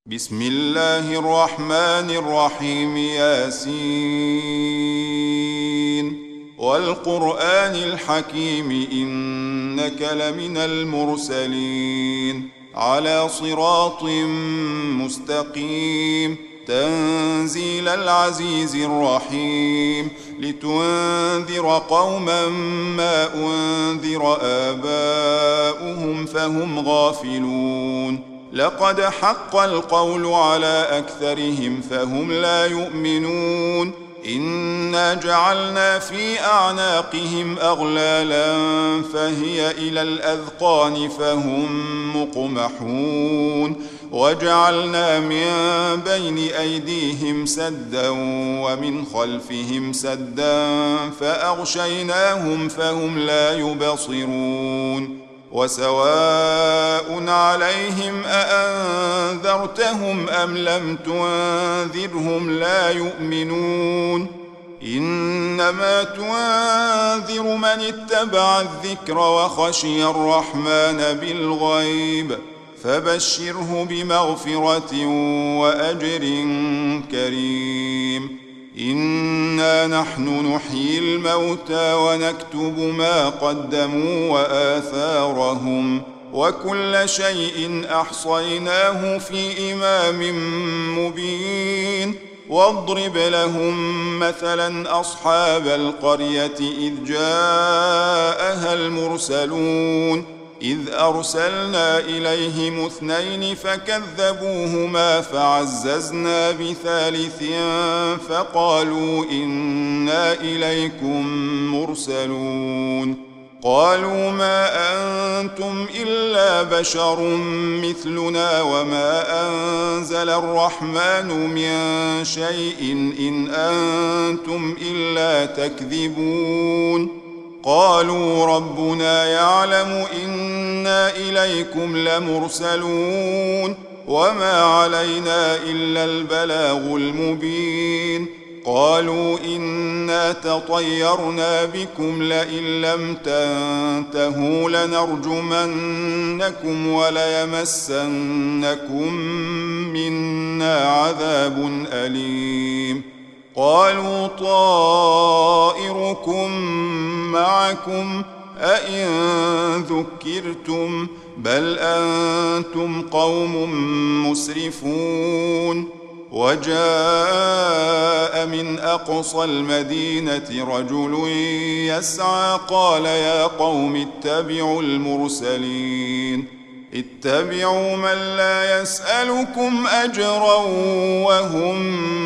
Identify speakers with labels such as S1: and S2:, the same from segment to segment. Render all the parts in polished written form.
S1: بسم الله الرحمن الرحيم. ياسين والقرآن الحكيم إنك لمن المرسلين على صراط مستقيم تنزيل العزيز الرحيم لتنذر قوما ما أنذر آباؤهم فهم غافلون. لقد حق القول على أكثرهم فهم لا يؤمنون. إنا جعلنا في أعناقهم أغلالا فهي إلى الأذقان فهم مقمحون. وجعلنا من بين أيديهم سدا ومن خلفهم سدا فأغشيناهم فهم لا يبصرون. وسواء عليهم أأنذرتهم أم لم تنذرهم لا يؤمنون. إنما تنذر من اتبع الذكر وخشي الرحمن بالغيب فبشره بمغفرة وأجر كريم. إنا نحن نحيي الموتى ونكتب ما قدموا وآثارهم وكل شيء أحصيناه في إمام مبين. واضرب لهم مثلا أصحاب القرية إذ جاءها المرسلون إذ أرسلنا إليهم 2 فكذبوهما فعززنا بثالث فقالوا إنا إليكم مرسلون. قالوا ما أنتم إلا بشر مثلنا وما أنزل الرحمن من شيء إن أنتم إلا تكذبون. قالوا ربنا يعلم إنا إليكم لمرسلون وما علينا إلا البلاغ المبين. قالوا إنا تطيرنا بكم لئن لم تنتهوا لنرجمنكم وليمسنكم منا عذاب أليم. قالوا طائركم معكم أئن ذكرتم بل أنتم قوم مسرفون. وجاء من أقصى المدينة رجل يسعى قال يا قوم اتبعوا المرسلين اتبعوا من لا يسألكم أجرا وهم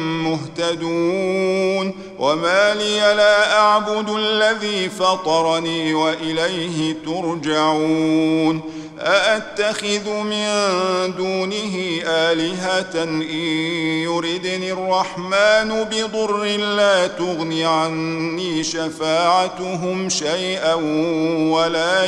S1: مهتدون. وما لي لا أعبد الذي فطرني وإليه ترجعون. أأتخذ من دونه آلهة إن يردني الرحمن بضر لا تغن عني شفاعتهم شيئا ولا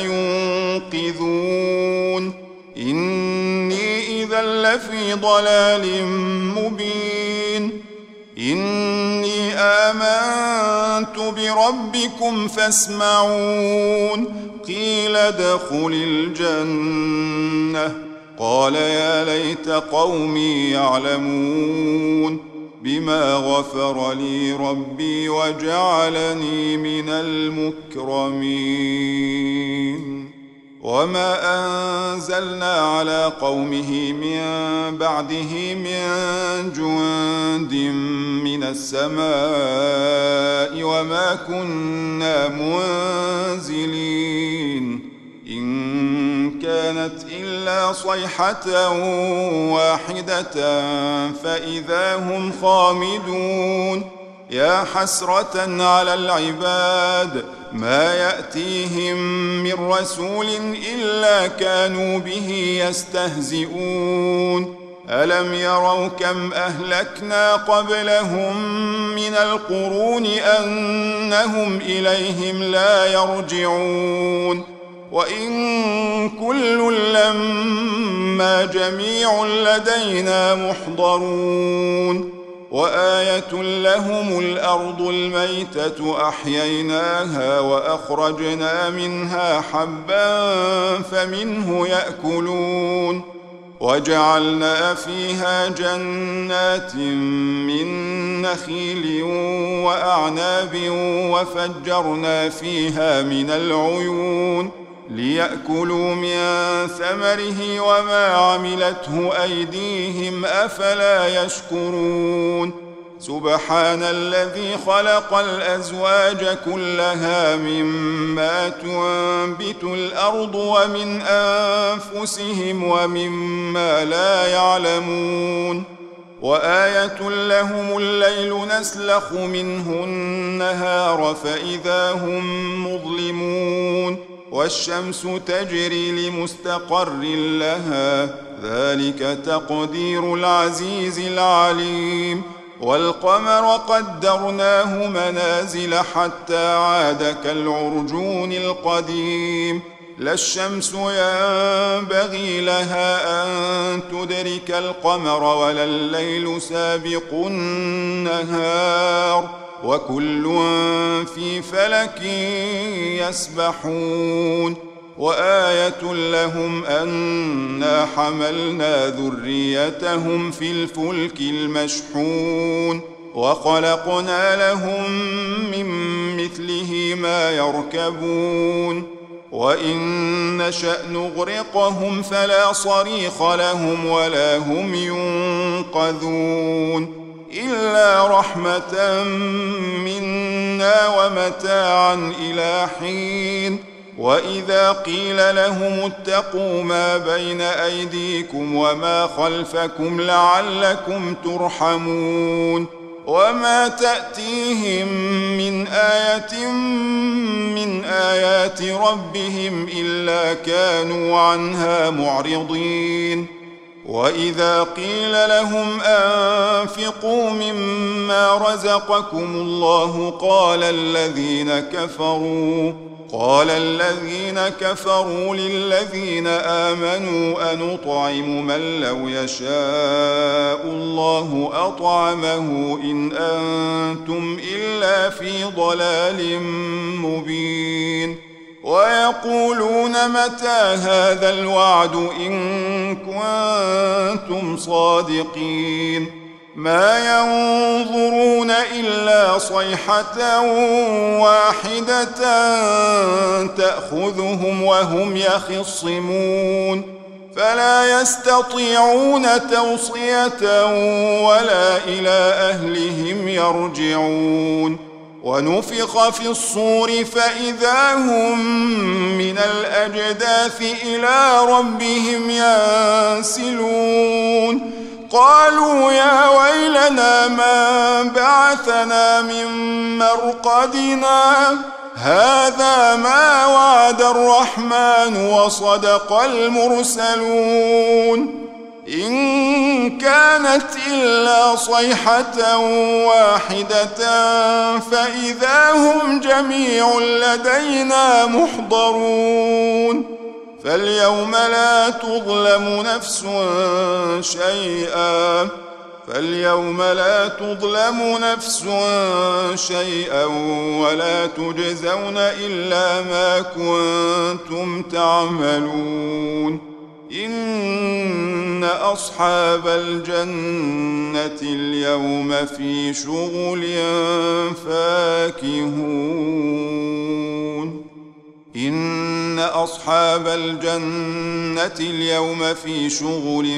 S1: ينقذون. إني إذا لفي ضلال مبين. إني آمنت بربكم فاسمعون. قيل ادخل الجنة قال يا ليت قومي يعلمون بما غفر لي ربي وجعلني من المكرمين. وما أنزلنا على قومه من بعده من جند من السماء وما كنا منزلين. إن كانت إلا صيحة واحدة فإذا هم خامدون. يا حسرة على العباد ما يأتيهم من رسول إلا كانوا به يستهزئون. ألم يروا كم أهلكنا قبلهم من القرون أنهم إليهم لا يرجعون. وإن كل لما جميع لدينا محضرون. وآية لهم الأرض الميتة أحييناها وأخرجنا منها حبا فمنه يأكلون وجعلنا فيها جنات من نخيل وأعناب وفجرنا فيها من العيون ليأكلوا من ثمره وما عملته أيديهم أفلا يشكرون سبحان الذي خلق الأزواج كلها مما تنبت الأرض ومن أنفسهم ومما لا يعلمون وآية لهم الليل نسلخ منه النهار فإذا هم مظلمون والشمس تجري لمستقر لها ذلك تقدير العزيز العليم والقمر قدرناه منازل حتى عاد كالعرجون القديم لا الشمس ينبغي لها أن تدرك القمر ولا الليل سابق النهار وكل في فلك يسبحون وآية لهم أنا حملنا ذريتهم في الفلك المشحون وخلقنا لهم من مثله ما يركبون وإن نشأ نغرقهم فلا صريخ لهم ولا هم ينقذون إلا رحمة منا ومتاعا إلى حين وإذا قيل لهم اتقوا ما بين أيديكم وما خلفكم لعلكم ترحمون وما تأتيهم من آية من آيات ربهم إلا كانوا عنها معرضين وإذا قيل لهم أنفقوا مما رزقكم الله قال الذين كفروا للذين آمنوا أنطعم من لو يشاء الله أطعمه إن أنتم إلا في ضلال مبين ويقولون متى هذا الوعد إن كنتم صادقين ما ينظرون إلا صيحة واحدة تأخذهم وهم يخصمون فلا يستطيعون توصية ولا إلى أهلهم يرجعون ونفخ في الصور فإذا هم من الأجداث إلى ربهم ينسلون قالوا يا ويلنا من بعثنا من مرقدنا هذا ما وعد الرحمن وصدق المرسلون إن كانت إلا صيحة واحدة فإذا هم جميع لدينا محضرون فاليوم لا تظلم نفس شيئا ولا تجزون إلا ما كنتم تعملون إن أصحاب الجنة اليوم في شغل فاكهون إن أصحاب الجنة اليوم في شغل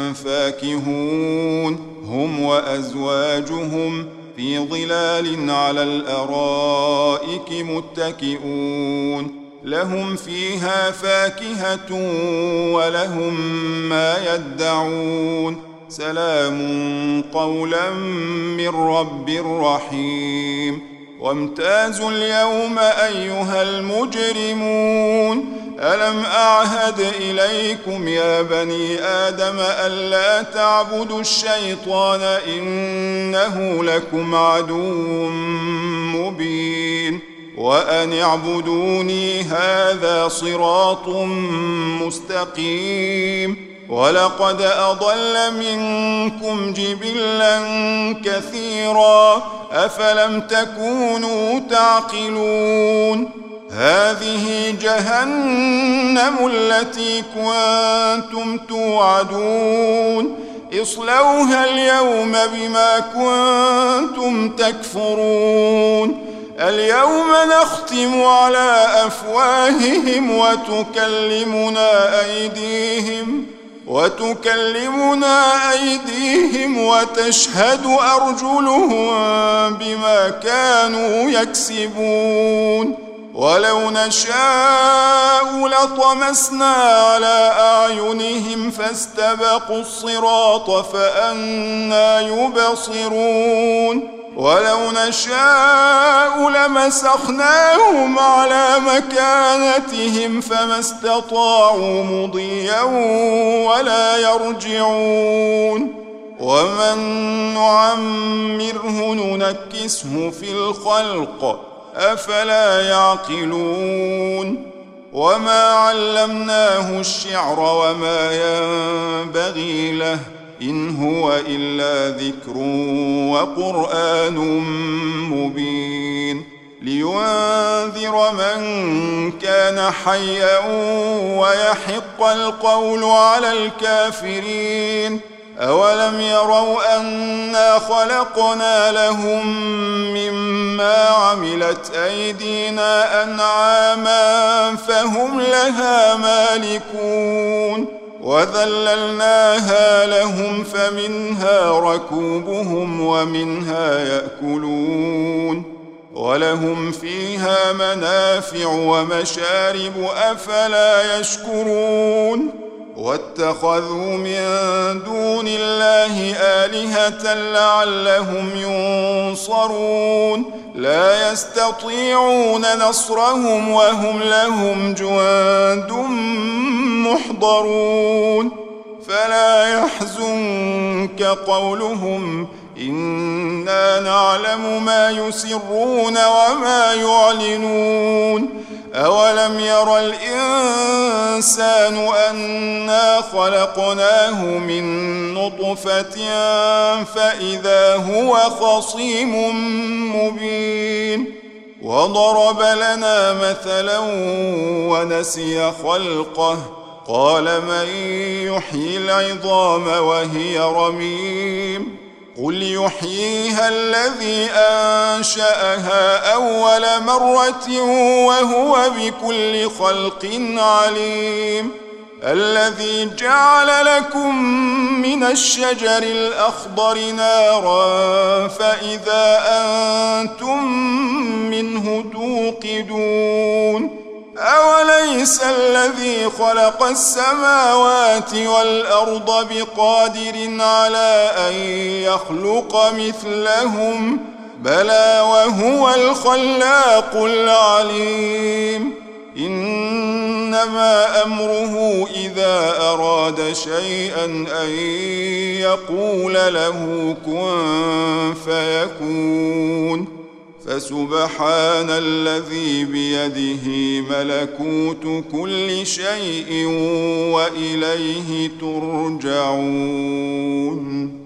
S1: فاكهون هم وأزواجهم في ظلال على الأرائك متكئون لهم فيها فاكهة ولهم ما يدعون سلام قولا من رب رحيم وامتازوا اليوم أيها المجرمون ألم أعهد إليكم يا بني آدم ألا تعبدوا الشيطان إنه لكم عدو مبين وأن اعبدوني هذا صراط مستقيم ولقد أضل منكم جبلا كثيرا أفلم تكونوا تعقلون هذه جهنم التي كنتم توعدون اصلوها اليوم بما كنتم تكفرون اليوم نختم على أفواههم وتكلمنا أيديهم وتشهد أرجلهم بما كانوا يكسبون ولو نشاء لطمسنا على أعينهم فاستبقوا الصراط فأنى يبصرون ولو نشاء لمسخناهم على مكانتهم فما استطاعوا مضيا ولا يرجعون ومن نعمره ننكسه في الخلق أفلا يعقلون وما علمناه الشعر وما ينبغي له إن هو إلا ذكر وقرآن مبين لينذر من كان حيا ويحق القول على الكافرين أولم يروا أنا خلقنا لهم مما عملت أيدينا أنعاما فهم لها مالكون وذللناها لهم فمنها ركوبهم ومنها يأكلون ولهم فيها منافع ومشارب أفلا يشكرون واتخذوا من دون الله آلهة لعلهم ينصرون لا يستطيعون نصرهم وهم لهم جند محضرون فلا يحزنك قولهم إنا نعلم ما يسرون وما يعلنون أولم ير الإنسان أنا خلقناه من نطفة فإذا هو خصيم مبين وضرب لنا مثلا ونسي خلقه قال من يحيي العظام وهي رميم قل يحييها الذي أنشأها أول مرة وهو بكل خلق عليم الذي جعل لكم من الشجر الأخضر نارا فإذا أنتم منه توقدون أوليس الذي خلق السماوات والأرض بقادر على أن يخلق مثلهم بلى وهو الخلاق العليم إنما أمره إذا أراد شيئا أن يقول له كن فيكون فسبحان الذي بيده ملكوت كل شيء وإليه ترجعون